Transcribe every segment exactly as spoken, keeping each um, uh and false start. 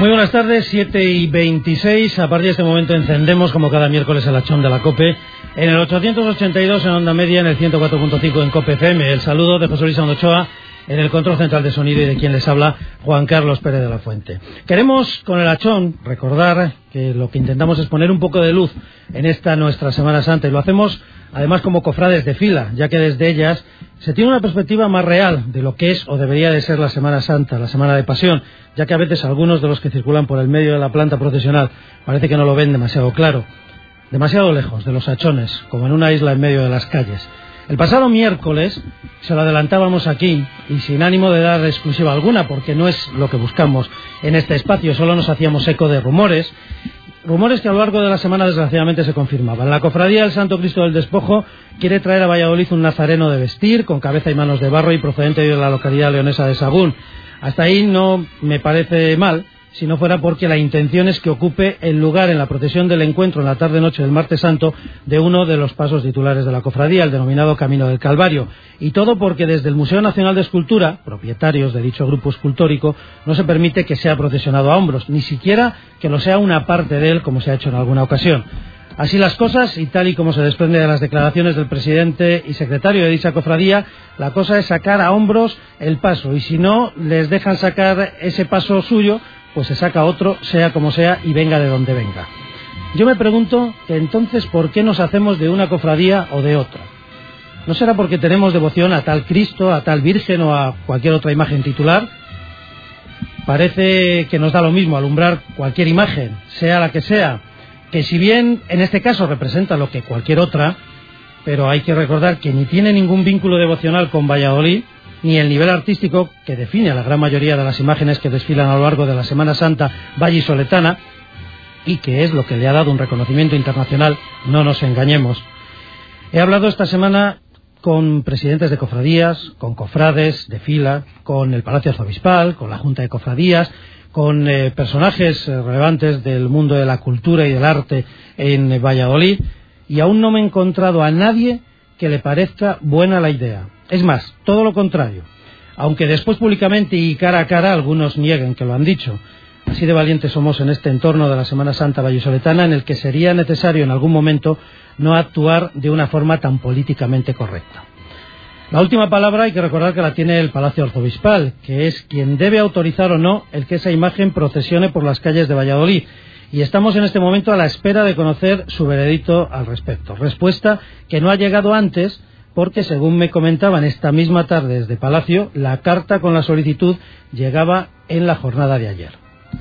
Muy buenas tardes, siete y veintiséis. A partir de este momento encendemos, como cada miércoles, el hachón de la COPE en el ochocientos ochenta y dos en onda media, en el ciento cuatro punto cinco en COPE F M. El saludo de José Luis Ondochoa en el control central de sonido y de quien les habla, Juan Carlos Pérez de la Fuente. Queremos, con el hachón, recordar que lo que intentamos es poner un poco de luz en esta nuestra Semana Santa, y lo hacemos además como cofrades de fila, ya que desde ellas se tiene una perspectiva más real de lo que es o debería de ser la Semana Santa, la Semana de Pasión, ya que a veces algunos de los que circulan por el medio de la planta procesional parece que no lo ven demasiado claro, demasiado lejos de los hachones, como en una isla en medio de las calles. El pasado miércoles se lo adelantábamos aquí, y sin ánimo de dar exclusiva alguna, porque no es lo que buscamos en este espacio, solo nos hacíamos eco de rumores, rumores que a lo largo de la semana desgraciadamente se confirmaban. La Cofradía del Santo Cristo del Despojo quiere traer a Valladolid un nazareno de vestir, con cabeza y manos de barro y procedente de la localidad leonesa de Sagún. Hasta ahí no me parece mal, si no fuera porque la intención es que ocupe el lugar en la procesión del encuentro en la tarde-noche del Martes Santo de uno de los pasos titulares de la cofradía, el denominado Camino del Calvario. Y todo porque desde el Museo Nacional de Escultura, propietarios de dicho grupo escultórico, no se permite que sea procesionado a hombros, ni siquiera que lo sea una parte de él, como se ha hecho en alguna ocasión. Así las cosas, y tal y como se desprende de las declaraciones del presidente y secretario de dicha cofradía, la cosa es sacar a hombros el paso, y si no les dejan sacar ese paso suyo, pues se saca otro, sea como sea, y venga de donde venga. Yo me pregunto que entonces, ¿por qué nos hacemos de una cofradía o de otra? ¿No será porque tenemos devoción a tal Cristo, a tal Virgen o a cualquier otra imagen titular? Parece que nos da lo mismo alumbrar cualquier imagen, sea la que sea, que si bien en este caso representa lo que cualquier otra, pero hay que recordar que ni tiene ningún vínculo devocional con Valladolid, ni el nivel artístico que define a la gran mayoría de las imágenes que desfilan a lo largo de la Semana Santa vallisoletana, y que es lo que le ha dado un reconocimiento internacional, no nos engañemos. He hablado esta semana con presidentes de cofradías, con cofrades de fila, con el Palacio Arzobispal, con la Junta de Cofradías, con eh, personajes eh, relevantes del mundo de la cultura y del arte en Valladolid, y aún no me he encontrado a nadie que le parezca buena la idea. Es más, todo lo contrario, aunque después públicamente y cara a cara algunos nieguen que lo han dicho. Así de valientes somos en este entorno de la Semana Santa vallisoletana, en el que sería necesario en algún momento no actuar de una forma tan políticamente correcta. La última palabra hay que recordar que la tiene el Palacio Arzobispal, que es quien debe autorizar o no el que esa imagen procesione por las calles de Valladolid. Y estamos en este momento a la espera de conocer su veredicto al respecto. Respuesta que no ha llegado antes, porque según me comentaban esta misma tarde desde Palacio, la carta con la solicitud llegaba en la jornada de ayer.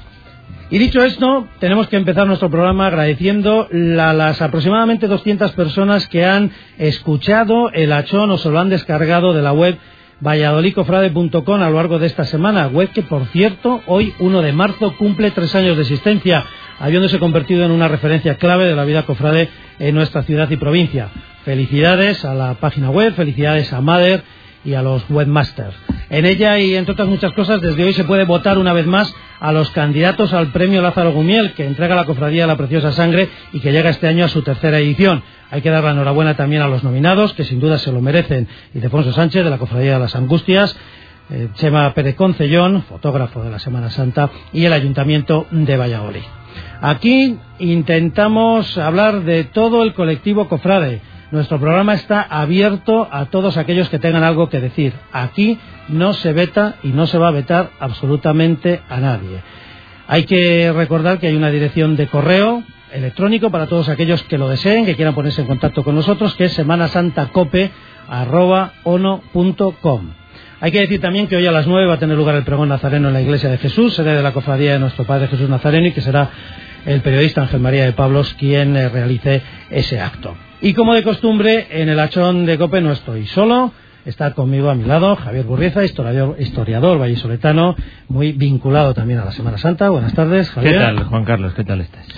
Y dicho esto, tenemos que empezar nuestro programa agradeciendo a las aproximadamente doscientas personas que han escuchado el hachón o se lo han descargado de la web valladolid cofrade punto com a lo largo de esta semana, web que, por cierto, hoy, uno de marzo, cumple tres años de existencia, habiéndose convertido en una referencia clave de la vida cofrade en nuestra ciudad y provincia. Felicidades a la página web, felicidades a Mader y a los webmasters. En ella y entre otras muchas cosas, desde hoy se puede votar una vez más a los candidatos al premio Lázaro Gumiel, que entrega la cofradía La Preciosa Sangre y que llega este año a su tercera edición. Hay que dar la enhorabuena también a los nominados, que sin duda se lo merecen: Ildefonso Sánchez, de la Cofradía de las Angustias, eh, Chema Pérez Concellón, fotógrafo de la Semana Santa, y el Ayuntamiento de Valladolid. Aquí intentamos hablar de todo el colectivo cofrade. Nuestro programa está abierto a todos aquellos que tengan algo que decir. Aquí no se veta y no se va a vetar absolutamente a nadie. Hay que recordar que hay una dirección de correo electrónico para todos aquellos que lo deseen, que quieran ponerse en contacto con nosotros, que es semanasantacope arroba ono punto com. Hay que decir también que hoy a las nueve va a tener lugar el pregón nazareno en la Iglesia de Jesús, sede de la Cofradía de nuestro Padre Jesús Nazareno, y que será el periodista Ángel María de Pablos quien eh, realice ese acto. Y como de costumbre, en el hachón de COPE no estoy solo. Está conmigo a mi lado Javier Burrieza, historiador, historiador vallisoletano, muy vinculado también a la Semana Santa. Buenas tardes, Javier. ¿Qué tal, Juan Carlos? ¿Qué tal estás?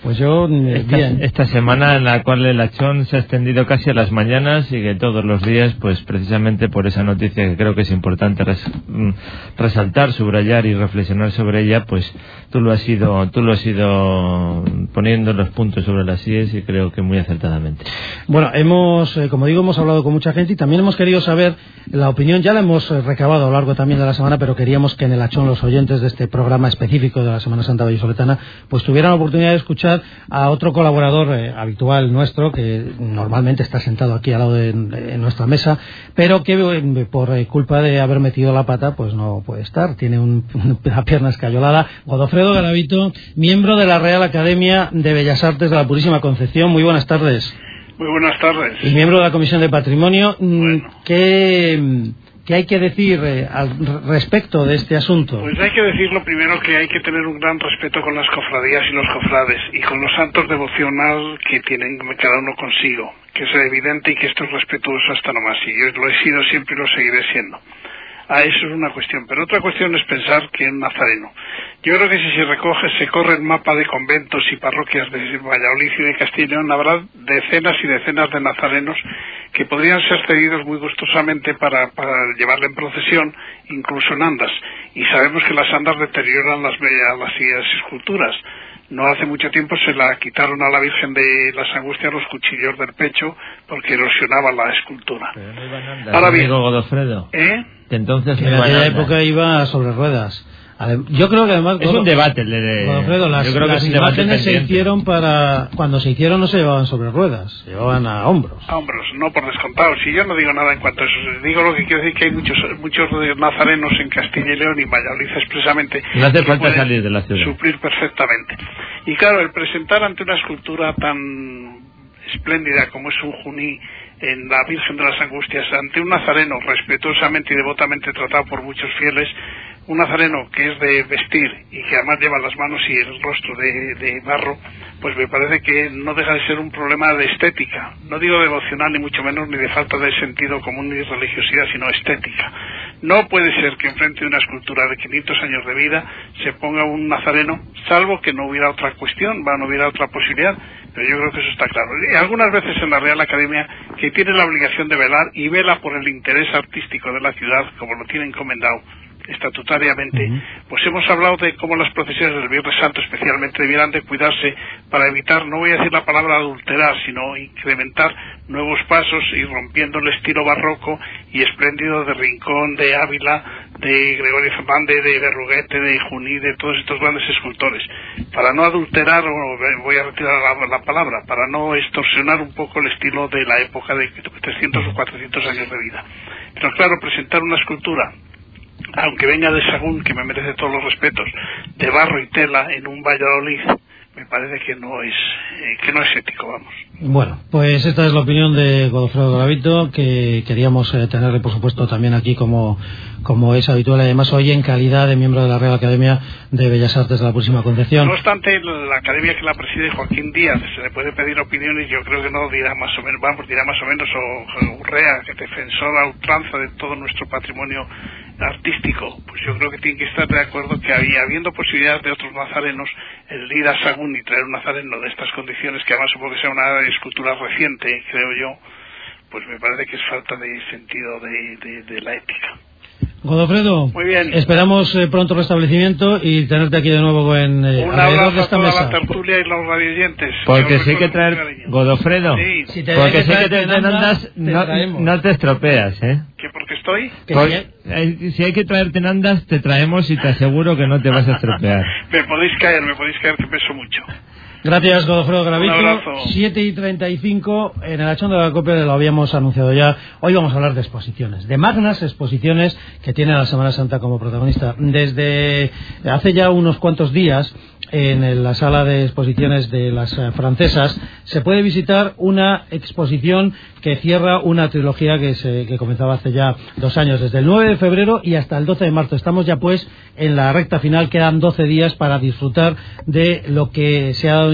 Pues yo, esta, bien. Esta semana en la cual el Achón se ha extendido casi a las mañanas y que todos los días, pues precisamente por esa noticia que creo que es importante res, resaltar, subrayar y reflexionar sobre ella, pues tú lo has ido, tú lo has ido poniendo los puntos sobre las íes y creo que muy acertadamente. Bueno, hemos, eh, como digo, hemos hablado con mucha gente y también hemos querido saber la opinión, ya la hemos eh, recabado a lo largo también de la semana, pero queríamos que en el Achón los oyentes de este programa específico de la Semana Santa Vallisoletana pues tuvieran la oportunidad de escuchar a otro colaborador eh, habitual nuestro, que normalmente está sentado aquí al lado de, de nuestra mesa, pero que eh, por eh, culpa de haber metido la pata, pues no puede estar, tiene un, una pierna escayolada. Godofredo Garavito, miembro de la Real Academia de Bellas Artes de la Purísima Concepción, muy buenas tardes. Muy buenas tardes. Y miembro de la Comisión de Patrimonio, bueno. ¿qué, ¿qué hay que decir eh, al respecto de este asunto? Pues hay que decir lo primero, que hay que tener un gran respeto con las cofradías y los cofrades y con los santos devocionales que tienen cada uno consigo, que es evidente y que esto es respetuoso hasta nomás, y yo lo he sido siempre y lo seguiré siendo. Ah, eso es una cuestión, pero otra cuestión es pensar que un nazareno. Yo creo que si se recoge, se corre el mapa de conventos y parroquias de Valladolid y de Castilla y León, habrá decenas y decenas de nazarenos que podrían ser cedidos muy gustosamente para, para llevarle en procesión, incluso en andas. Y sabemos que las andas deterioran las, las, las esculturas. No hace mucho tiempo se la quitaron a la Virgen de las Angustias los cuchillos del pecho porque erosionaba la escultura. Pero no iban andas, ahora bien, Godofredo. ¿eh? Que entonces que en aquella época iba sobre ruedas. Yo creo que además es un debate el de Godofredo, las, yo creo que las es un imágenes se pendiente. hicieron para cuando se hicieron no se llevaban sobre ruedas, se llevaban a hombros. A hombros, no por descontado. Si yo no digo nada en cuanto a eso, digo lo que quiero decir, que hay muchos muchos nazarenos en Castilla y León y Valladolid expresamente. No hace falta salir de la ciudad. Suplir perfectamente. Y claro, el presentar ante una escultura tan espléndida como es un Juní en la Virgen de las Angustias, ante un nazareno respetuosamente y devotamente tratado por muchos fieles, un nazareno que es de vestir y que además lleva las manos y el rostro de, de barro, pues me parece que no deja de ser un problema de estética, no digo devocional ni mucho menos, ni de falta de sentido común ni religiosidad, sino estética. No puede ser que enfrente de una escultura de quinientos años de vida se ponga un nazareno, salvo que no hubiera otra cuestión, no hubiera otra posibilidad, pero yo creo que eso está claro. Y algunas veces en la Real Academia, que tiene la obligación de velar y vela por el interés artístico de la ciudad, como lo tiene encomendado estatutariamente, uh-huh. pues hemos hablado de cómo las procesiones del Viernes Santo especialmente debieran de cuidarse para evitar, no voy a decir la palabra adulterar, sino incrementar nuevos pasos y rompiendo el estilo barroco y espléndido de Rincón, de Ávila, de Gregorio Fernández, de Berruguete, de Juní, de todos estos grandes escultores, para no adulterar, o voy a retirar la, la palabra, para no extorsionar un poco el estilo de la época de trescientos o cuatrocientos años de vida. Pero claro, presentar una escultura, aunque venga de Sagún, que me merece todos los respetos, de barro y tela en un Valladolid, me parece que no es eh, que no es ético, vamos. Bueno, pues esta es la opinión de Godofredo Garavito, que queríamos eh, tenerle, por supuesto, también aquí como, como es habitual, además hoy en calidad de miembro de la Real Academia de Bellas Artes de la Purísima Concepción. No obstante, la academia que la preside Joaquín Díaz, se le puede pedir opiniones, yo creo que no dirá más o menos, vamos, dirá más o menos, o Urrea, que defensor a ultranza de todo nuestro patrimonio artístico, pues yo creo que tiene que estar de acuerdo que había, habiendo posibilidades de otros nazarenos, el ir a Sagún y traer un nazareno de estas condiciones, que además supongo que sea una escultura reciente, creo yo, pues me parece que es falta de sentido de, de, de la ética. Godofredo, muy bien. Esperamos eh, pronto restablecimiento y tenerte aquí de nuevo en eh, un abrazo de esta a toda mesa. la tertulia y los radioyentes. Porque si hay que traer, Godofredo, sí. si te porque si hay que traer traer tenandas, no, no te estropeas, ¿eh? ¿Que porque estoy? Porque, eh, si hay que traer tenandas, te traemos y te aseguro que no te vas a estropear. me podéis caer, me podéis caer, que peso mucho. Gracias, Godofredo Garavito. Un abrazo. siete y treinta y cinco, en el Achón de la Copia lo habíamos anunciado ya. Hoy vamos a hablar de exposiciones, de magnas exposiciones que tiene la Semana Santa como protagonista. Desde hace ya unos cuantos días, en la sala de exposiciones de las francesas, se puede visitar una exposición que cierra una trilogía que, se, que comenzaba hace ya dos años, desde el nueve de febrero y hasta el doce de marzo. Estamos ya pues en la recta final, quedan doce días para disfrutar de lo que se ha dado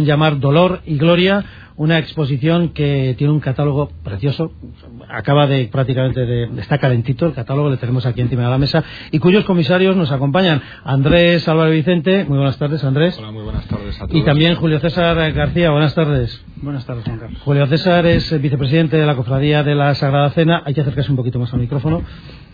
pueden llamar Dolor y Gloria, una exposición que tiene un catálogo precioso, acaba de prácticamente de, está calentito el catálogo, le tenemos aquí encima de la mesa, y cuyos comisarios nos acompañan Andrés Álvarez Vicente. Muy buenas tardes, Andrés. Hola, muy buenas tardes a todos. Y también Julio César García. Buenas tardes. Buenas tardes, Juan Carlos. Julio César es vicepresidente de la Cofradía de la Sagrada Cena. Hay que acercarse un poquito más al micrófono.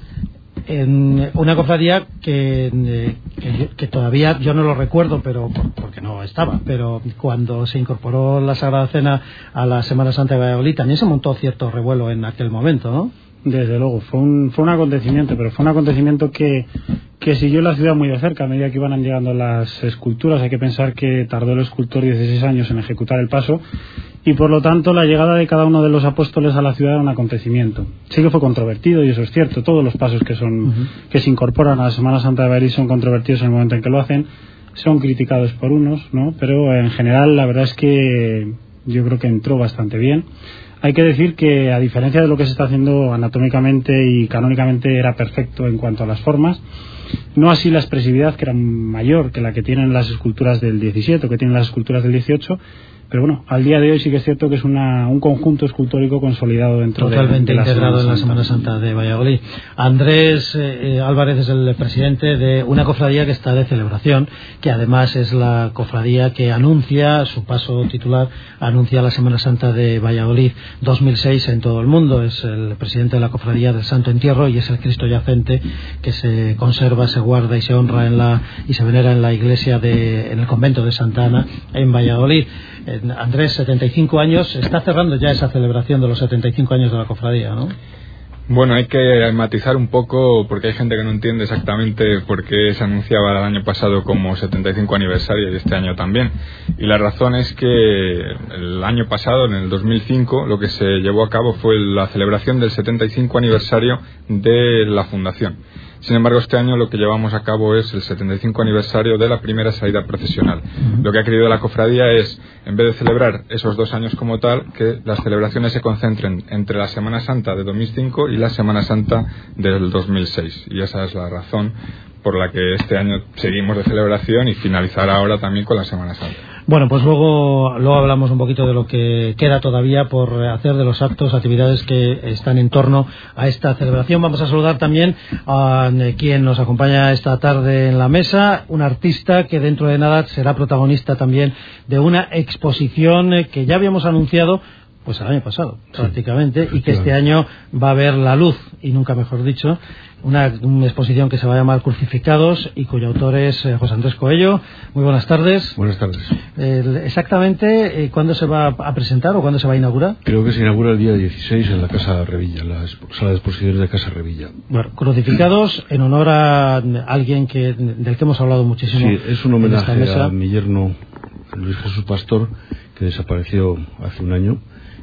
En una cofradía que, que, que todavía yo no lo recuerdo, pero porque no estaba, pero cuando se incorporó la Sagrada Cena a la Semana Santa de Valladolid también se montó cierto revuelo en aquel momento, ¿no? Desde luego, fue un, fue un acontecimiento, pero fue un acontecimiento que, que siguió la ciudad muy de cerca a medida que iban llegando las esculturas. Hay que pensar que tardó el escultor dieciséis años en ejecutar el paso, y por lo tanto la llegada de cada uno de los apóstoles a la ciudad era un acontecimiento. Sí que fue controvertido, y eso es cierto. Todos los pasos que son uh-huh. que se incorporan a la Semana Santa de Valladolid son controvertidos en el momento en que lo hacen, son criticados por unos, ¿no? Pero en general la verdad es que yo creo que entró bastante bien. Hay que decir que, a diferencia de lo que se está haciendo anatómicamente y canónicamente, era perfecto en cuanto a las formas. No así la expresividad, que era mayor que la que tienen las esculturas del diecisiete o que tienen las esculturas del dieciocho. Pero bueno, al día de hoy sí que es cierto que es una, un conjunto escultórico consolidado dentro totalmente de, de la integrado Semana en la Semana Santa de Valladolid. Andrés eh, Álvarez es el presidente de una cofradía que está de celebración, que además es la cofradía que anuncia su paso titular, anuncia la Semana Santa de Valladolid dos mil seis en todo el mundo. Es el presidente de la cofradía del Santo Entierro y es el Cristo yacente que se conserva, se guarda y se honra en la y se venera en la iglesia de, en el convento de Santa Ana en Valladolid. Andrés, setenta y cinco años, está cerrando ya esa celebración de los setenta y cinco años de la cofradía, ¿no? Bueno, hay que matizar un poco, porque hay gente que no entiende exactamente por qué se anunciaba el año pasado como setenta y cinco aniversario y este año también. Y la razón es que el año pasado, en el dos mil cinco, lo que se llevó a cabo fue la celebración del setenta y cinco aniversario de la fundación. Sin embargo, este año lo que llevamos a cabo es el setenta y cinco aniversario de la primera salida procesional. Lo que ha querido la cofradía es, en vez de celebrar esos dos años como tal, que las celebraciones se concentren entre la Semana Santa de dos mil cinco y la Semana Santa del dos mil seis. Y esa es la razón por la que este año seguimos de celebración y finalizar ahora también con la Semana Santa. Bueno, pues luego, luego hablamos un poquito de lo que queda todavía por hacer, de los actos, actividades que están en torno a esta celebración. Vamos a saludar también a quien nos acompaña esta tarde en la mesa, un artista que dentro de nada será protagonista también de una exposición que ya habíamos anunciado pues el año pasado, sí, prácticamente, y que este año va a ver la luz, y nunca mejor dicho, una, una exposición que se va a llamar Crucificados y cuyo autor es eh, José Andrés Coello. Muy buenas tardes. Buenas tardes. Eh, exactamente, eh, ¿cuándo se va a presentar o cuándo se va a inaugurar? Creo que se inaugura el día dieciséis en la Casa Revilla, la sala de exposiciones de Casa Revilla. Bueno, Crucificados en honor a alguien que del que hemos hablado muchísimo. Sí, es un homenaje a mi yerno Luis Jesús Pastor, que desapareció hace un año.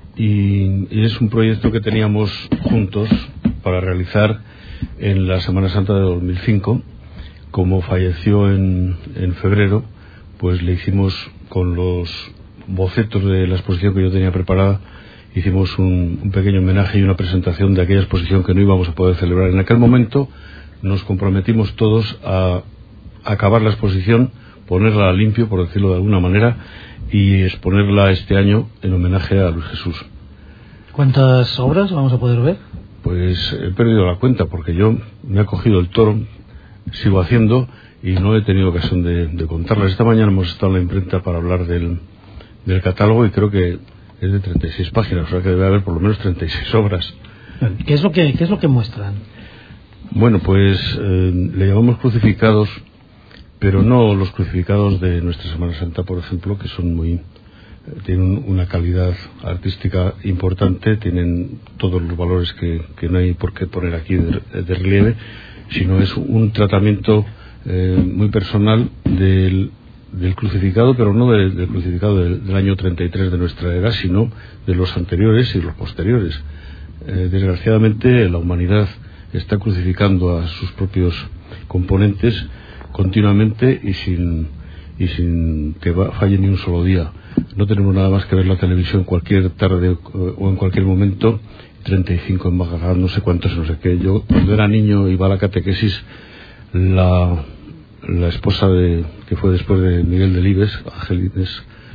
Y, y es un proyecto que teníamos juntos para realizar en la Semana Santa de dos mil cinco. Como falleció en, en febrero, pues le hicimos, con los bocetos de la exposición que yo tenía preparada, hicimos un, un pequeño homenaje y una presentación de aquella exposición que no íbamos a poder celebrar. En aquel momento nos comprometimos todos a acabar la exposición, ponerla a limpio, por decirlo de alguna manera, y exponerla este año en homenaje a Luis Jesús. ¿Cuántas obras vamos a poder ver? Pues he perdido la cuenta, porque yo me he cogido el toro, sigo haciendo y no he tenido ocasión de, de contarlas. Esta mañana hemos estado en la imprenta para hablar del, del catálogo y creo que es de treinta y seis páginas, o sea que debe haber por lo menos treinta y seis obras. ¿Qué es lo que, qué es lo que muestran? Bueno, pues eh, le llamamos crucificados, pero no los crucificados de nuestra Semana Santa, por ejemplo, que son muy, tienen una calidad artística importante, tienen todos los valores que, que no hay por qué poner aquí de, de relieve, sino es un tratamiento eh, muy personal del, del crucificado, pero no del, del crucificado del, del año treinta y tres de nuestra era, sino de los anteriores y los posteriores. Eh, desgraciadamente la humanidad está crucificando a sus propios componentes continuamente y sin y sin que falle ni un solo día. No tenemos nada más que ver la televisión cualquier tarde o en cualquier momento, treinta y cinco en Bagdad, no sé cuántos, no sé qué. Yo cuando era niño iba a la catequesis, la, la esposa de que fue después de Miguel Delibes, Ángeles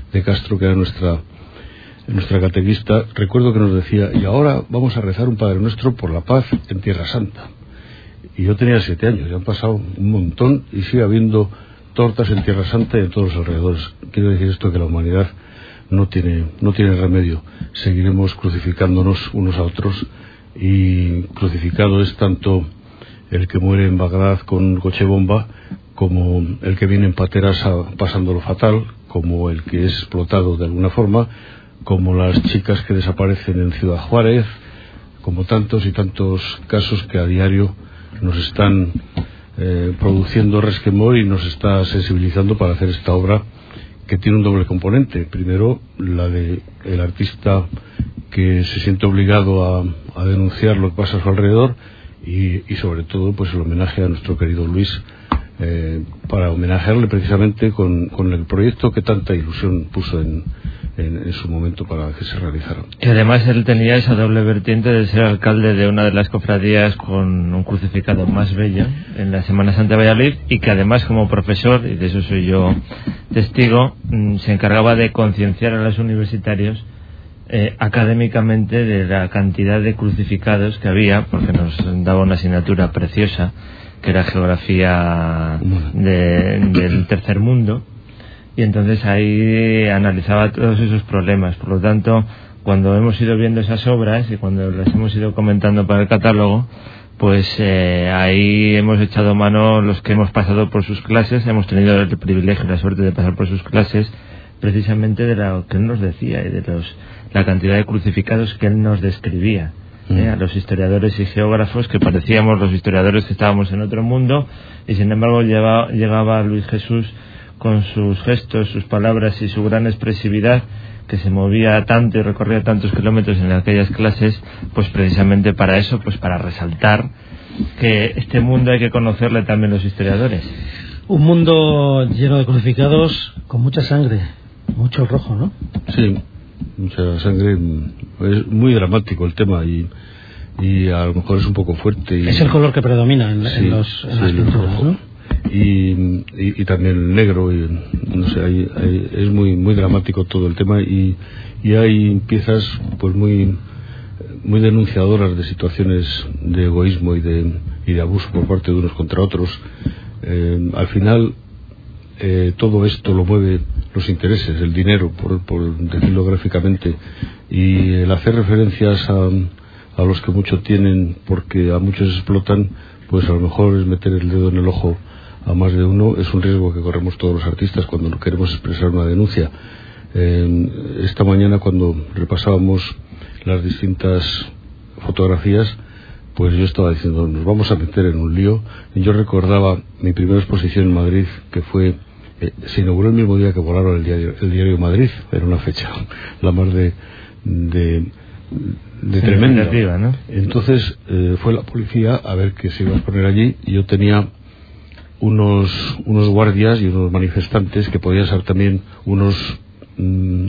de Castro, que era nuestra nuestra catequista, recuerdo que nos decía, y ahora vamos a rezar un Padre Nuestro por la paz en Tierra Santa. Y yo tenía siete años, ya han pasado un montón y sigue habiendo tortas en Tierra Santa y en todos los alrededores. Quiero decir esto, que la humanidad no tiene, no tiene remedio. Seguiremos crucificándonos unos a otros, y crucificado es tanto el que muere en Bagdad con coche bomba, como el que viene en pateras a, pasándolo fatal, como el que es explotado de alguna forma, como las chicas que desaparecen en Ciudad Juárez, como tantos y tantos casos que a diario nos están eh, produciendo resquemor y nos está sensibilizando para hacer esta obra, que tiene un doble componente. Primero, la de el artista que se siente obligado a, a denunciar lo que pasa a su alrededor, y, y sobre todo pues el homenaje a nuestro querido Luis, eh, para homenajearle precisamente con, con el proyecto que tanta ilusión puso en, en, en su momento para que se realizara. Y además él tenía esa doble vertiente de ser alcalde de una de las cofradías con un crucificado más bello en la Semana Santa de Valladolid, y que además, como profesor, y de eso soy yo testigo, se encargaba de concienciar a los universitarios eh, académicamente de la cantidad de crucificados que había, porque nos daba una asignatura preciosa que era geografía de, del tercer mundo, y entonces ahí analizaba todos esos problemas. Por lo tanto, cuando hemos ido viendo esas obras y cuando las hemos ido comentando para el catálogo, pues eh, ahí hemos echado mano los que hemos pasado por sus clases, hemos tenido el privilegio y la suerte de pasar por sus clases, precisamente de lo que él nos decía y de los, la cantidad de crucificados que él nos describía. Eh, a los historiadores y geógrafos, que parecíamos los historiadores que estábamos en otro mundo, y sin embargo lleva, llegaba Luis Jesús con sus gestos, sus palabras y su gran expresividad, que se movía tanto y recorría tantos kilómetros en aquellas clases, pues precisamente para eso, pues para resaltar que este mundo hay que conocerle también los historiadores. Un mundo lleno de crucificados, con mucha sangre, mucho rojo, ¿no? Sí, mucha sangre. Es muy dramático el tema, y, y a lo mejor es un poco fuerte. Y, es el color que predomina en, sí, en, los, en sí, las pinturas, ¿no? Y, y, y también el negro, y, no sé, hay, hay, es muy muy dramático todo el tema, y, y hay piezas pues muy muy denunciadoras de situaciones de egoísmo y de, y de abuso por parte de unos contra otros. Eh, al final eh, todo esto lo mueve los intereses, el dinero, por, por decirlo gráficamente, y el hacer referencias a, a los que mucho tienen porque a muchos explotan, pues a lo mejor es meter el dedo en el ojo a más de uno. Es un riesgo que corremos todos los artistas cuando queremos expresar una denuncia. Eh, esta mañana, cuando repasábamos las distintas fotografías, pues yo estaba diciendo, nos vamos a meter en un lío. Yo recordaba mi primera exposición en Madrid, que fue eh, se inauguró el mismo día que volaron el diario, el diario Madrid. Era una fecha la más de de, de tremenda, ¿no? Entonces eh, fue la policía a ver qué se iba a exponer allí, y yo tenía unos unos guardias y unos manifestantes que podían ser también unos mm,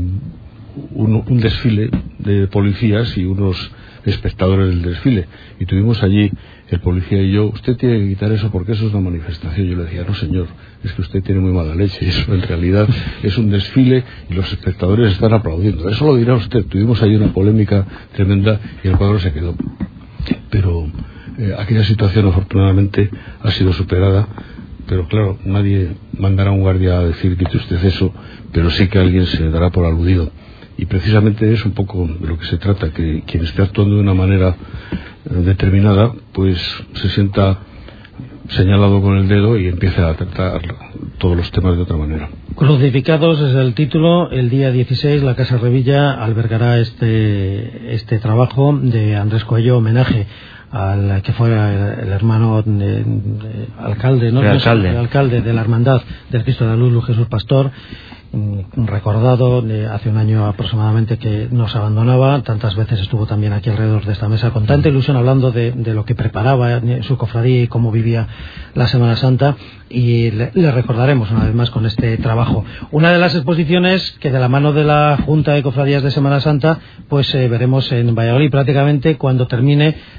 un, un desfile de policías y unos espectadores del desfile, y tuvimos allí el policía y yo, usted tiene que quitar eso porque eso es una manifestación. Yo le decía, no señor, es que usted tiene muy mala leche, eso en realidad es un desfile y los espectadores están aplaudiendo, eso lo dirá usted. Tuvimos ahí una polémica tremenda y el cuadro se quedó, pero eh, aquella situación afortunadamente ha sido superada. Pero claro, nadie mandará a un guardia a decir quite usted eso, pero sí que alguien se dará por aludido. Y precisamente es un poco de lo que se trata, que quien esté actuando de una manera eh, determinada, pues se sienta señalado con el dedo y empiece a tratar todos los temas de otra manera. Crucificados es el título. El día dieciséis la Casa Revilla albergará este, este trabajo de Andrés Coello, homenaje al que fue el hermano de, de, alcalde, ¿no? El alcalde. El alcalde de la Hermandad del Cristo de la Luz, Luis Jesús Pastor, recordado de hace un año aproximadamente que nos abandonaba. Tantas veces estuvo también aquí alrededor de esta mesa con tanta ilusión hablando de, de lo que preparaba su cofradía y cómo vivía la Semana Santa, y le, le recordaremos una vez más con este trabajo. Una de las exposiciones que de la mano de la Junta de Cofradías de Semana Santa pues eh, veremos en Valladolid prácticamente cuando termine la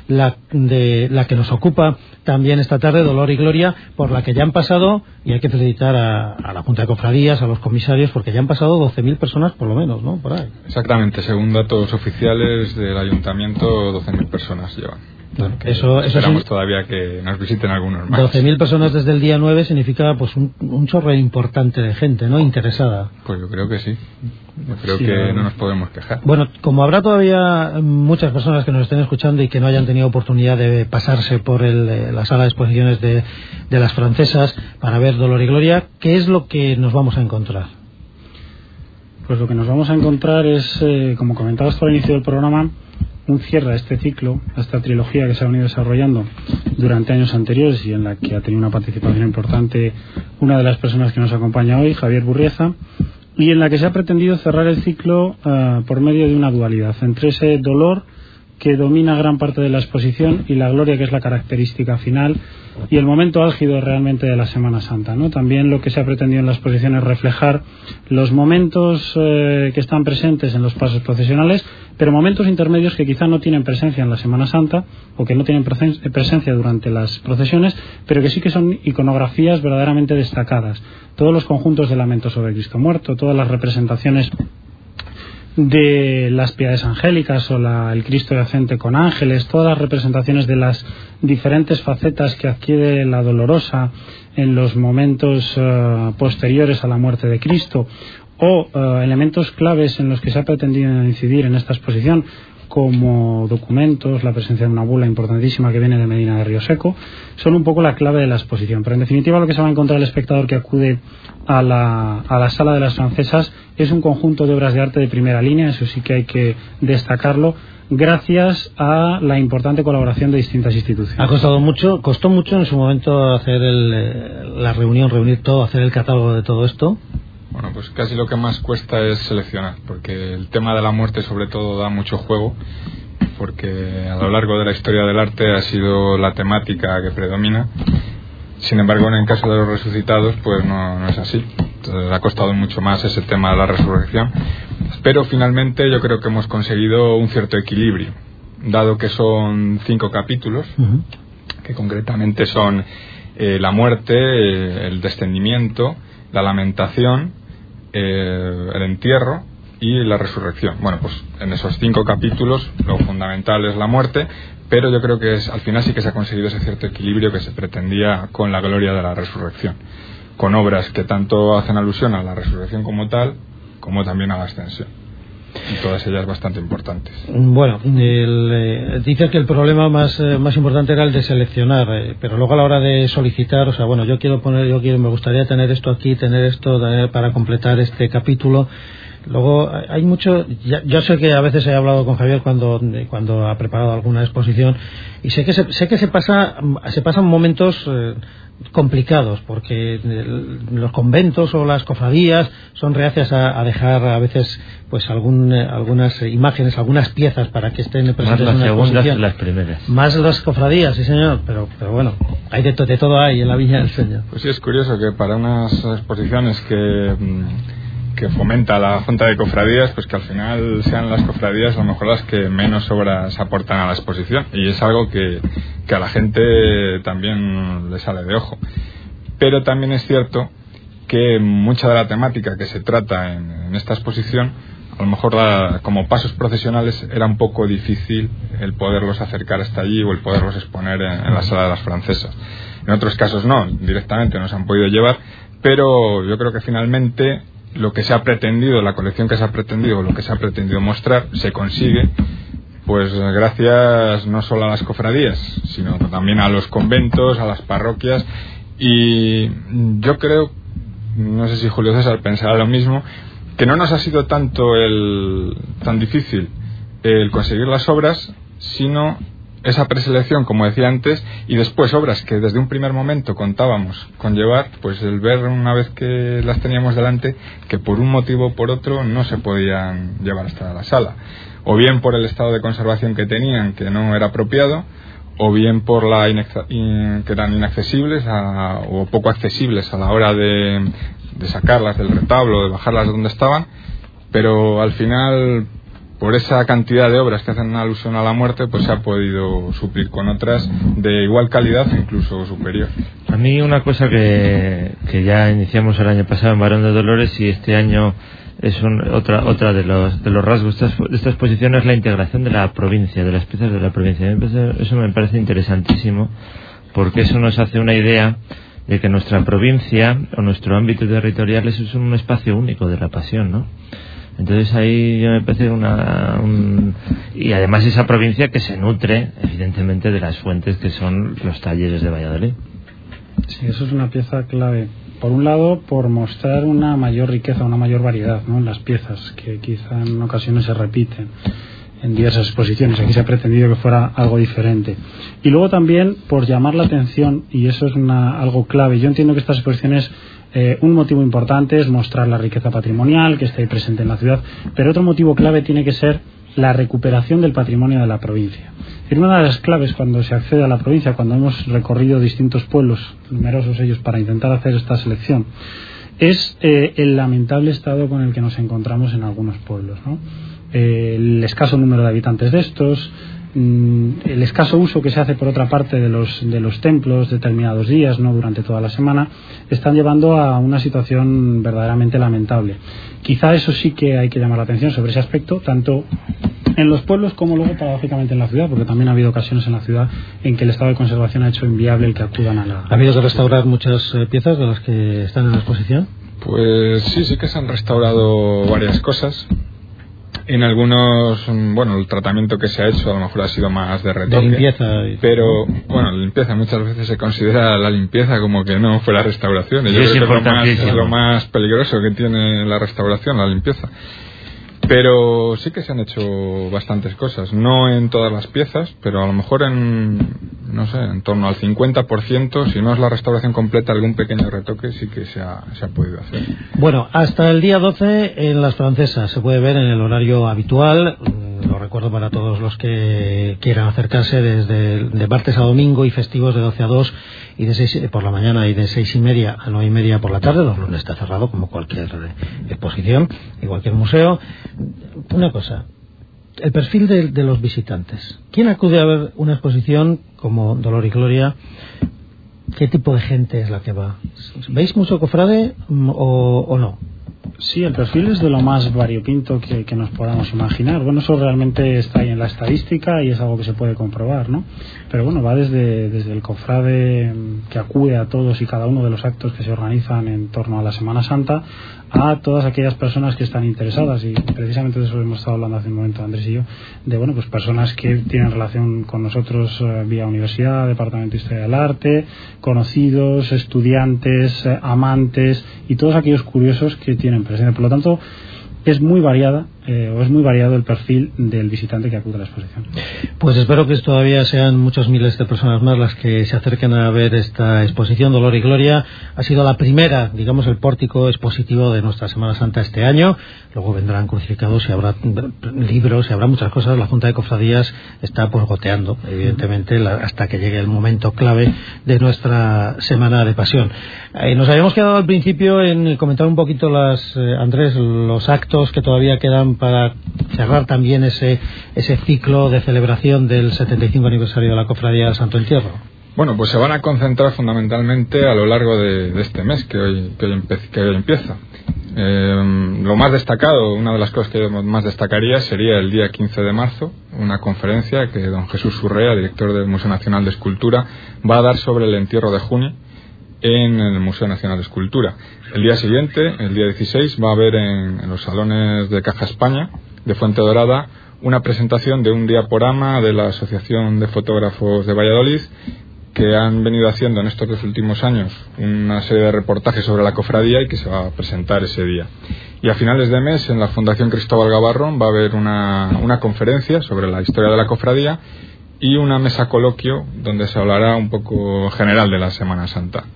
de la que nos ocupa también esta tarde, Dolor y Gloria, por la que ya han pasado, y hay que felicitar a, a la Junta de Cofradías, a los comisarios, porque ya han pasado doce mil personas por lo menos, ¿no? Por ahí. Exactamente, según datos oficiales del Ayuntamiento, doce mil personas llevan. Bueno, eso, eso esperamos sí, todavía que nos visiten algunos más. doce mil personas desde el día nueve significa pues un, un chorro importante de gente, ¿no? Interesada. Pues yo creo que sí. Yo creo Sí, que no, no nos podemos quejar. Bueno, como habrá todavía muchas personas que nos estén escuchando y que no hayan tenido oportunidad de pasarse por el, la sala de exposiciones de, de las francesas para ver Dolor y Gloria, ¿qué es lo que nos vamos a encontrar? Pues lo que nos vamos a encontrar es, eh, como comentabas tú al inicio del programa, un cierre a este ciclo, a esta trilogía que se ha venido desarrollando durante años anteriores y en la que ha tenido una participación importante una de las personas que nos acompaña hoy, Javier Burrieza, y en la que se ha pretendido cerrar el ciclo uh, por medio de una dualidad entre ese dolor que domina gran parte de la exposición y la gloria, que es la característica final y el momento álgido realmente de la Semana Santa, ¿no? También lo que se ha pretendido en la exposición es reflejar los momentos eh, que están presentes en los pasos procesionales, pero momentos intermedios que quizá no tienen presencia en la Semana Santa o que no tienen presencia durante las procesiones, pero que sí que son iconografías verdaderamente destacadas. Todos los conjuntos de lamentos sobre Cristo muerto, todas las representaciones de las piedades angélicas o la, el Cristo yacente con ángeles, todas las representaciones de las diferentes facetas que adquiere la dolorosa en los momentos uh, posteriores a la muerte de Cristo, o uh, elementos claves en los que se ha pretendido incidir en esta exposición, como documentos, la presencia de una bula importantísima que viene de Medina de Río Seco, son un poco la clave de la exposición. Pero en definitiva lo que se va a encontrar el espectador que acude a la, a la sala de las francesas es un conjunto de obras de arte de primera línea, eso sí que hay que destacarlo, gracias a la importante colaboración de distintas instituciones. Ha costado mucho, costó mucho en su momento hacer el, la reunión, reunir todo, hacer el catálogo de todo esto. Bueno, pues casi lo que más cuesta es seleccionar, porque el tema de la muerte sobre todo da mucho juego, porque a lo largo de la historia del arte ha sido la temática que predomina. Sin embargo, en el caso de los resucitados, pues no, no es así. Entonces ha costado mucho más ese tema de la resurrección. Pero finalmente yo creo que hemos conseguido un cierto equilibrio, dado que son cinco capítulos, uh-huh. que concretamente son eh, la muerte, eh, el descendimiento, la lamentación, Eh, el entierro y la resurrección. Bueno, pues en esos cinco capítulos lo fundamental es la muerte, pero yo creo que es, al final sí que se ha conseguido ese cierto equilibrio que se pretendía con la gloria de la resurrección, con obras que tanto hacen alusión a la resurrección como tal, como también a la ascensión, y todas ellas bastante importantes. Bueno, el, eh, dice que el problema más eh, más importante era el de seleccionar, eh, pero luego a la hora de solicitar, o sea, bueno, yo quiero poner, yo quiero, me gustaría tener esto aquí, tener esto tener para completar este capítulo. Luego hay mucho, ya, yo sé que a veces he hablado con Javier cuando cuando ha preparado alguna exposición y sé que se, sé que se pasa se pasan momentos eh, complicados, porque los conventos o las cofradías son reacias a, a dejar a veces pues algún, algunas imágenes, algunas piezas para que estén presentes en una exposición. Más las segundas y las primeras. Más las cofradías, sí señor, pero pero bueno, hay de, to, de todo hay en la Viña del Señor. Pues sí, es curioso que para unas exposiciones que que fomenta la Junta de Cofradías, pues que al final sean las cofradías a lo mejor las que menos obras aportan a la exposición, y es algo que, que a la gente también le sale de ojo. Pero también es cierto que mucha de la temática que se trata en, en esta exposición, a lo mejor la, como pasos procesionales era un poco difícil el poderlos acercar hasta allí o el poderlos exponer en, en la sala de las francesas. En otros casos no, directamente no se han podido llevar, pero yo creo que finalmente lo que se ha pretendido, la colección que se ha pretendido, lo que se ha pretendido mostrar, se consigue, pues gracias no solo a las cofradías, sino también a los conventos, a las parroquias, y yo creo, no sé si Julio César pensará lo mismo, que no nos ha sido tanto el tan difícil el conseguir las obras, sino esa preselección, como decía antes, y después obras que desde un primer momento contábamos con llevar, pues el ver una vez que las teníamos delante que por un motivo o por otro no se podían llevar hasta la sala, o bien por el estado de conservación que tenían, que no era apropiado, o bien por la inex- in- que eran inaccesibles a, o poco accesibles a la hora de, de sacarlas del retablo, de bajarlas de donde estaban, pero al final por esa cantidad de obras que hacen alusión a la muerte, pues se ha podido suplir con otras de igual calidad o incluso superior. A mí una cosa que, que ya iniciamos el año pasado en Barón de Dolores y este año es un, otra otra de los de los rasgos de esta, de esta exposición es la integración de la provincia, de las piezas de la provincia. Eso me parece interesantísimo, porque eso nos hace una idea de que nuestra provincia o nuestro ámbito territorial es un espacio único de la pasión, ¿no? Entonces ahí yo me parece una un, y además esa provincia que se nutre evidentemente de las fuentes que son los talleres de Valladolid. Sí, eso es una pieza clave. Por un lado, por mostrar una mayor riqueza, una mayor variedad, ¿no?, en las piezas, que quizá en ocasiones se repiten en diversas exposiciones. Aquí se ha pretendido que fuera algo diferente. Y luego también por llamar la atención, y eso es una, algo clave. Yo entiendo que estas exposiciones, eh, un motivo importante es mostrar la riqueza patrimonial que está ahí presente en la ciudad, pero otro motivo clave tiene que ser la recuperación del patrimonio de la provincia. Es una de las claves cuando se accede a la provincia, cuando hemos recorrido distintos pueblos, numerosos ellos, para intentar hacer esta selección, es eh, el lamentable estado con el que nos encontramos en algunos pueblos, ¿no? Eh, el escaso número de habitantes de estos, mmm, el escaso uso que se hace por otra parte de los, de los templos determinados días, no durante toda la semana, están llevando a una situación verdaderamente lamentable. Quizá eso sí que hay que llamar la atención sobre ese aspecto, tanto en los pueblos como luego paradójicamente en la ciudad, porque también ha habido ocasiones en la ciudad en que el estado de conservación ha hecho inviable el que acudan a la... ¿Ha habido que restaurar muchas eh, piezas de las que están en la exposición? Pues sí, sí que se han restaurado varias cosas. En algunos, bueno, el tratamiento que se ha hecho a lo mejor ha sido más de retoque. De limpieza. Y... Pero, bueno, la limpieza muchas veces se considera la limpieza como que no fue la restauración. Y sí, yo es creo que es lo, más, es lo más peligroso que tiene la restauración, la limpieza. Pero sí que se han hecho bastantes cosas, no en todas las piezas, pero a lo mejor en, no sé, en torno al cincuenta por ciento, si no es la restauración completa, algún pequeño retoque sí que se ha, se ha podido hacer. Bueno, hasta el día doce en Las Francesas se puede ver en el horario habitual, lo recuerdo para todos los que quieran acercarse, desde de martes a domingo y festivos de doce a dos y de seis por la mañana y de seis y media a nueve y media por la tarde. Los lunes está cerrado como cualquier exposición y cualquier museo. Una cosa, el perfil de, de los visitantes. ¿Quién acude a ver una exposición como Dolor y Gloria? ¿Qué tipo de gente es la que va? ¿Veis mucho cofrade o, o no? Sí, el perfil es de lo más variopinto que, que nos podamos imaginar. Bueno, eso realmente está ahí en la estadística y es algo que se puede comprobar, ¿no? Pero bueno, va desde, desde el cofrade que acude a todos y cada uno de los actos que se organizan en torno a la Semana Santa, a todas aquellas personas que están interesadas, y precisamente de eso hemos estado hablando hace un momento Andrés y yo, de bueno, pues personas que tienen relación con nosotros eh, vía universidad, departamento de Historia del Arte, conocidos, estudiantes, eh, amantes y todos aquellos curiosos que tienen presente. Por lo tanto, es muy variada eh, o es muy variado el perfil del visitante que acude a la exposición. Pues espero que todavía sean muchos miles de personas más las que se acerquen a ver esta exposición Dolor y Gloria. Ha sido la primera, digamos, el pórtico expositivo de nuestra Semana Santa este año. Luego vendrán crucificados y habrá libros y habrá muchas cosas. La Junta de Cofradías está pues goteando, evidentemente, la, hasta que llegue el momento clave de nuestra Semana de Pasión. Eh, nos habíamos quedado al principio en comentar un poquito, las eh, Andrés, los actos que todavía quedan para cerrar también ese ese ciclo de celebración del setenta y cinco aniversario de la Cofradía del Santo Entierro. Bueno, pues se van a concentrar fundamentalmente a lo largo de, de este mes que hoy, que hoy, empe que hoy empieza. Eh, lo más destacado, una de las cosas que yo más destacaría sería el día quince de marzo, una conferencia que don Jesús Surrea, director del Museo Nacional de Escultura, va a dar sobre el entierro de Juni en el Museo Nacional de Escultura. El día siguiente, el día dieciséis, va a haber en, en los salones de Caja España de Fuente Dorada una presentación de un diaporama de la Asociación de Fotógrafos de Valladolid, que han venido haciendo en estos dos últimos años una serie de reportajes sobre la cofradía y que se va a presentar ese día. Y a finales de mes, en la Fundación Cristóbal Gavarrón, va a haber una, una conferencia sobre la historia de la cofradía y una mesa coloquio donde se hablará un poco general de la Semana Santa.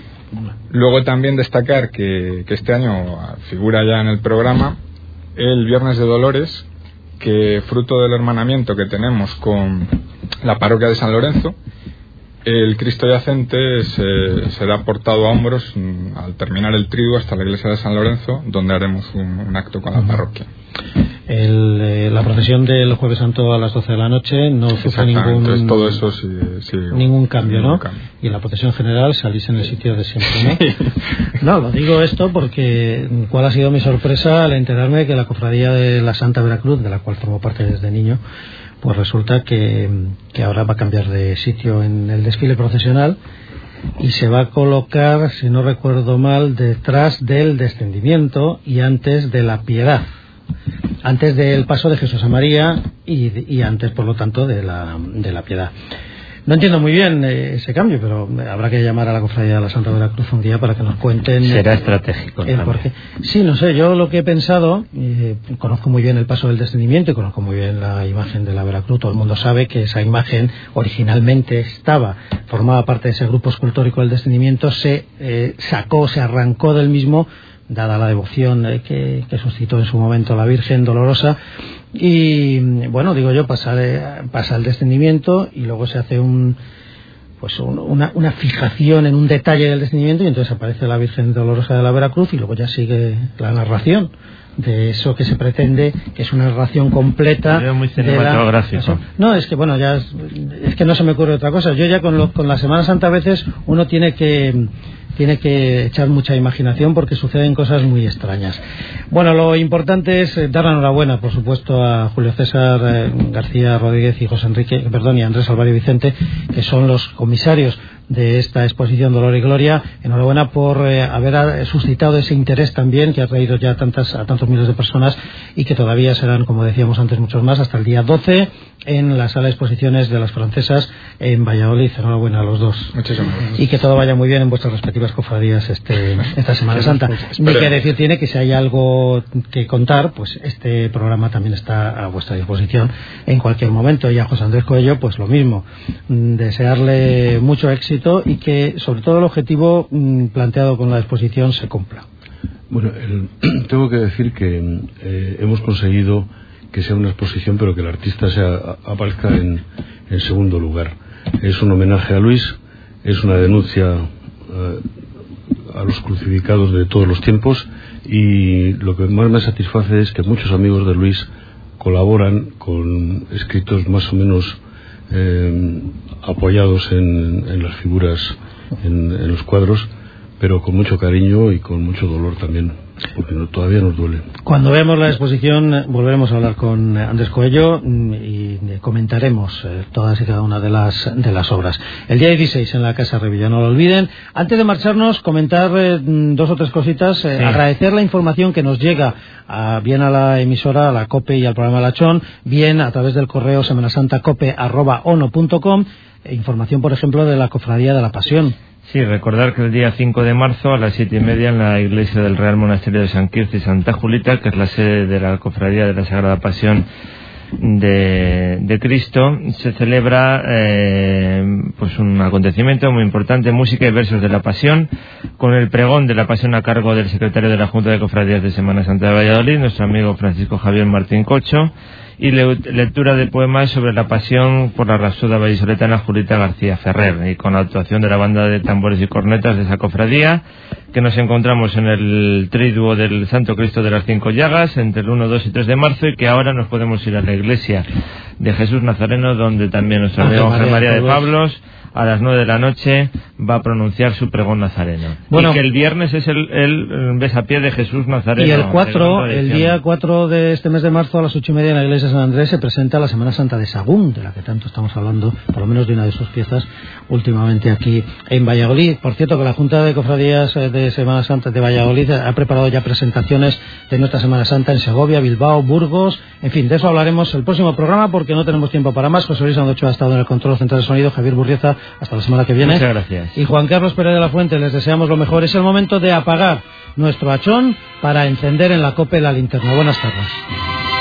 Luego también destacar que, que este año figura ya en el programa el Viernes de Dolores, que fruto del hermanamiento que tenemos con la parroquia de San Lorenzo, el Cristo yacente se, será portado a hombros al terminar el triduo hasta la iglesia de San Lorenzo, donde haremos un, un acto con la parroquia. El, eh, la procesión del Jueves Santo a las doce de la noche no sufre ningún todo eso sí, sí, ningún cambio, ningún ¿no? Cambio. Y la procesión general salís en el sitio de siempre, ¿no? No, lo digo esto porque cuál ha sido mi sorpresa al enterarme de que la cofradía de la Santa Veracruz, de la cual formo parte desde niño, pues resulta que, que ahora va a cambiar de sitio en el desfile procesional y se va a colocar, si no recuerdo mal, detrás del Descendimiento y antes de la Piedad, antes del paso de Jesús a María y, y antes, por lo tanto, de la, de la Piedad. No entiendo muy bien eh, ese cambio, pero habrá que llamar a la cofradía de la Santa Veracruz un día para que nos cuenten. Será eh, estratégico. el porqué. Sí, no sé, yo lo que he pensado, eh, conozco muy bien el paso del Descendimiento y conozco muy bien la imagen de la Veracruz. Todo el mundo sabe que esa imagen originalmente estaba, formaba parte de ese grupo escultórico del Descendimiento, se eh, sacó, se arrancó del mismo, dada la devoción eh, que, que suscitó en su momento la Virgen Dolorosa. Y bueno, digo yo, pasa, de, pasa el Descendimiento y luego se hace un pues un, una, una fijación en un detalle del Descendimiento y entonces aparece la Virgen Dolorosa de la Veracruz y luego ya sigue la narración de eso que se pretende, que es una narración completa. Muy cinematográfico. De la, no, es que bueno, ya es, es que no se me ocurre otra cosa. Yo ya con, lo, con la Semana Santa a veces uno tiene que tiene que echar mucha imaginación porque suceden cosas muy extrañas. Bueno, lo importante es dar la enhorabuena, por supuesto, a Julio César eh, García Rodríguez y José Enrique, perdón, y Andrés Alvario Vicente, que son los comisarios de esta exposición Dolor y Gloria. Enhorabuena por eh, haber suscitado ese interés también que ha traído ya a, tantas, a tantos miles de personas y que todavía serán, como decíamos antes, muchos más hasta el día doce en la sala de exposiciones de las francesas en Valladolid. Enhorabuena a los dos. Muchísimas gracias. Y que todo vaya muy bien en vuestras respectivas cofradías este, esta Semana Santa. Ni que decir tiene que si hay algo que contar, pues este programa también está a vuestra disposición en cualquier momento. Y a José Andrés Coello, pues lo mismo. Desearle mucho éxito y que sobre todo el objetivo mmm, planteado con la exposición se cumpla. Bueno, el, tengo que decir que eh, hemos conseguido que sea una exposición, pero que el artista sea, aparezca en, en segundo lugar. Es un homenaje a Luis, es una denuncia eh, a los crucificados de todos los tiempos, y lo que más me satisface es que muchos amigos de Luis colaboran con escritos más o menos eh, apoyados en, en las figuras, en, en los cuadros, pero con mucho cariño y con mucho dolor también, porque no, todavía nos duele. Cuando veamos la exposición volveremos a hablar con Andrés Coello y comentaremos eh, todas y cada una de las de las obras. El día dieciséis en la Casa Revilla, no lo olviden. Antes de marcharnos, comentar eh, dos o tres cositas, eh, sí. Agradecer la información que nos llega a, bien a la emisora, a la COPE y al programa Lachón, bien a través del correo semanasantacope arroba ono punto com, e información, por ejemplo, de la Cofradía de la Pasión. Sí, recordar que el día cinco de marzo a las siete y media en la iglesia del Real Monasterio de San Quirce y Santa Julita, que es la sede de la Cofradía de la Sagrada Pasión de, de Cristo, se celebra eh, pues un acontecimiento muy importante, música y versos de la Pasión, con el pregón de la Pasión a cargo del secretario de la Junta de Cofradías de Semana Santa de Valladolid, nuestro amigo Francisco Javier Martín Cocho, y le lectura de poemas sobre la pasión por la rapsoda vallisoletana Julita García Ferrer, y con la actuación de la banda de tambores y cornetas de esa cofradía, que nos encontramos en el triduo del Santo Cristo de las Cinco Llagas entre el uno, dos y tres de marzo, y que ahora nos podemos ir a la iglesia de Jesús Nazareno, donde también nuestro amigo Ángel María de Pablos a las nueve de la noche va a pronunciar su pregón nazareno. Bueno, y que el viernes es el, el besapié de Jesús Nazareno. Y el cuatro, el día cuatro de este mes de marzo a las ocho y media en la iglesia de San Andrés se presenta la Semana Santa de Sagún, de la que tanto estamos hablando, por lo menos de una de sus piezas últimamente aquí en Valladolid. Por cierto, que la Junta de Cofradías de Semana Santa de Valladolid ha preparado ya presentaciones de nuestra Semana Santa en Segovia, Bilbao, Burgos, en fin, de eso hablaremos el próximo programa porque no tenemos tiempo para más. José Luis Andocho ha estado en el control central de sonido, Javier Burrieza, hasta la semana que viene. Muchas gracias. Y Juan Carlos Pérez de la Fuente, les deseamos lo mejor. Es el momento de apagar nuestro hachón para encender en la COPE la linterna. Buenas tardes.